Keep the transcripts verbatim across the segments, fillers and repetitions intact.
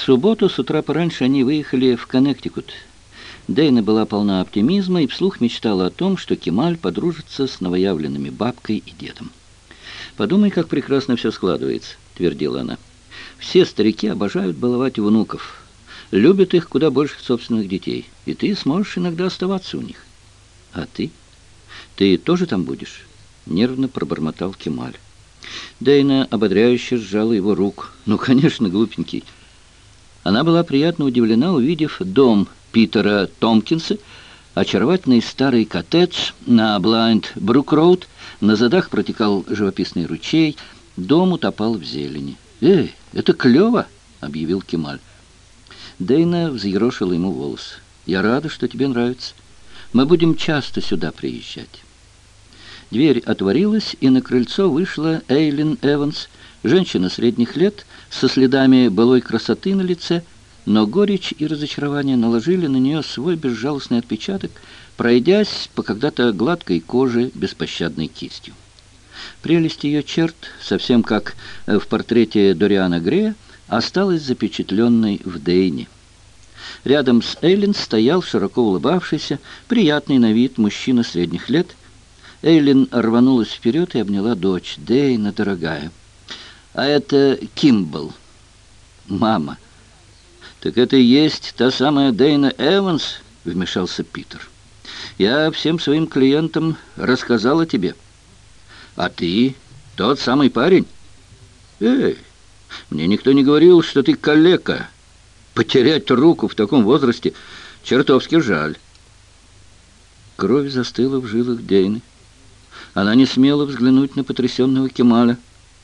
субботу с утра пораньше они выехали в Коннектикут. Дейна была полна оптимизма и вслух мечтала о том, что Кемаль подружится с новоявленными бабкой и дедом. «Подумай, как прекрасно все складывается», — твердила она. «Все старики обожают баловать внуков, любят их куда больше собственных детей, и ты сможешь иногда оставаться у них». «А ты? Ты тоже там будешь?» — нервно пробормотал Кемаль. Дейна ободряюще сжала его руку. «Ну, конечно, глупенький». Она была приятно удивлена, увидев дом Питера Томпкинса, очаровательный старый коттедж на Блайнд-Брук-Роуд. На задах протекал живописный ручей, дом утопал в зелени. «Эй, это клево!» — объявил Кемаль. Дейна взъерошила ему волосы. «Я рада, что тебе нравится. Мы будем часто сюда приезжать». Дверь отворилась, и на крыльцо вышла Эйлин Эванс, женщина средних лет, со следами былой красоты на лице, но горечь и разочарование наложили на нее свой безжалостный отпечаток, пройдясь по когда-то гладкой коже беспощадной кистью. Прелесть ее черт, совсем как в портрете Дориана Грея, осталась запечатленной в Дейне. Рядом с Эйлин стоял широко улыбавшийся, приятный на вид мужчина средних лет. Эйлин рванулась вперед и обняла дочь. «Дейна, дорогая, а это Кимбл, мама». «Так это и есть та самая Дейна Эванс?» — вмешался Питер. «Я всем своим клиентам рассказал о тебе. А ты тот самый парень? Эй, мне никто не говорил, что ты калека. Потерять руку в таком возрасте чертовски жаль». Кровь застыла в жилах Дейны. Она не смела взглянуть на потрясенного Кемаля.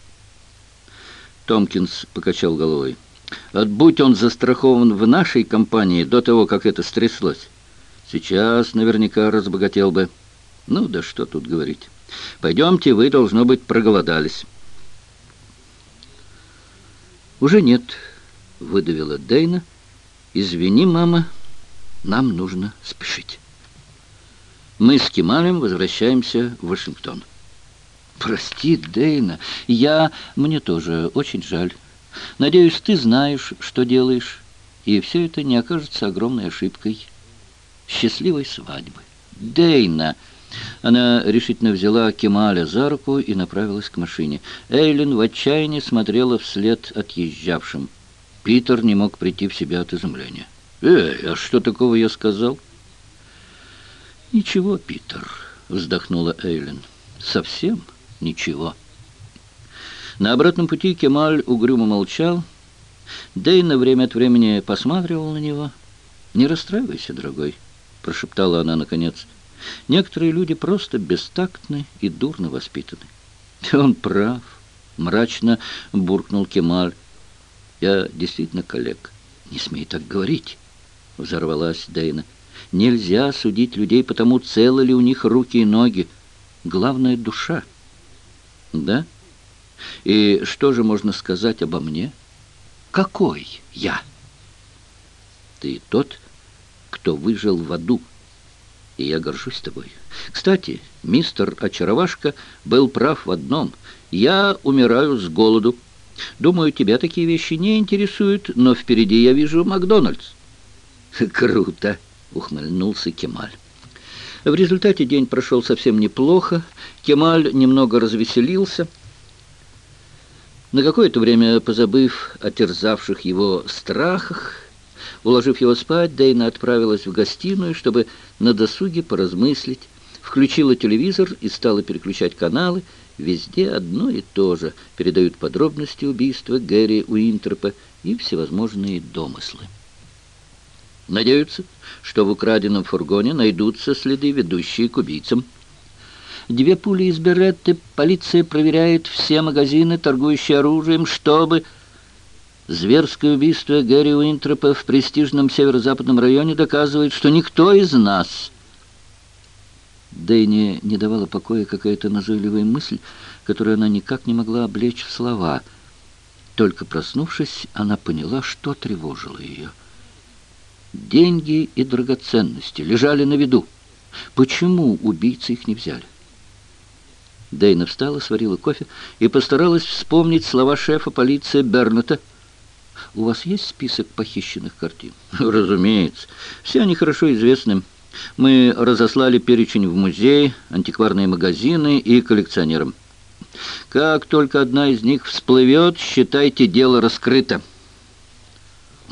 Томпкинс покачал головой. «Будь он застрахован в нашей компании до того, как это стряслось, сейчас наверняка разбогател бы. Ну да что тут говорить. Пойдемте, вы, должно быть, проголодались». «Уже нет», — выдавила Дейна. «Извини, мама, нам нужно спешить. Мы с Кемалем возвращаемся в Вашингтон». «Прости, Дейна, я... Мне тоже очень жаль. Надеюсь, ты знаешь, что делаешь, и все это не окажется огромной ошибкой. Счастливой свадьбы, Дейна!» Она решительно взяла Кемаля за руку и направилась к машине. Эйлин в отчаянии смотрела вслед отъезжавшим. Питер не мог прийти в себя от изумления. «Эй, а что такого я сказал?» «Ничего, Питер», — вздохнула Эйлин. «Совсем ничего». На обратном пути Кемаль угрюмо молчал. Дейна время от времени посматривал на него. «Не расстраивайся, дорогой», — прошептала она наконец. «Некоторые люди просто бестактны и дурно воспитаны». «Он прав», — мрачно буркнул Кемаль. «Я действительно калек». «Не смей так говорить», — взорвалась Дейна. «Нельзя судить людей по тому, целы ли у них руки и ноги. Главное — душа». «Да? И что же можно сказать обо мне? Какой я?» «Ты тот, кто выжил в аду, и я горжусь тобой. Кстати, мистер Очаровашка был прав в одном. Я умираю с голоду. Думаю, тебя такие вещи не интересуют, но впереди я вижу Макдональдс». «Круто!» — ухмыльнулся Кемаль. В результате день прошел совсем неплохо. Кемаль немного развеселился. На какое-то время, позабыв о терзавших его страхах, уложив его спать, Дейна отправилась в гостиную, чтобы на досуге поразмыслить, включила телевизор и стала переключать каналы. Везде одно и то же. Передают подробности убийства Гэри Уинтропа и всевозможные домыслы. Надеются, что в украденном фургоне найдутся следы, ведущие к убийцам. Две пули из Беретты. Полиция проверяет все магазины, торгующие оружием, чтобы... Зверское убийство Гэри Уинтропа в престижном северо-западном районе доказывает, что никто из нас... Дейне не давала покоя какая-то назойливая мысль, которую она никак не могла облечь в слова. Только проснувшись, она поняла, что тревожило ее. Деньги и драгоценности лежали на виду. Почему убийцы их не взяли? Дейна встала, сварила кофе и постаралась вспомнить слова шефа полиции Бернета. У вас есть список похищенных картин? Разумеется. Все они хорошо известны. Мы разослали перечень в музей, антикварные магазины и коллекционерам. Как только одна из них всплывет, считайте, дело раскрыто.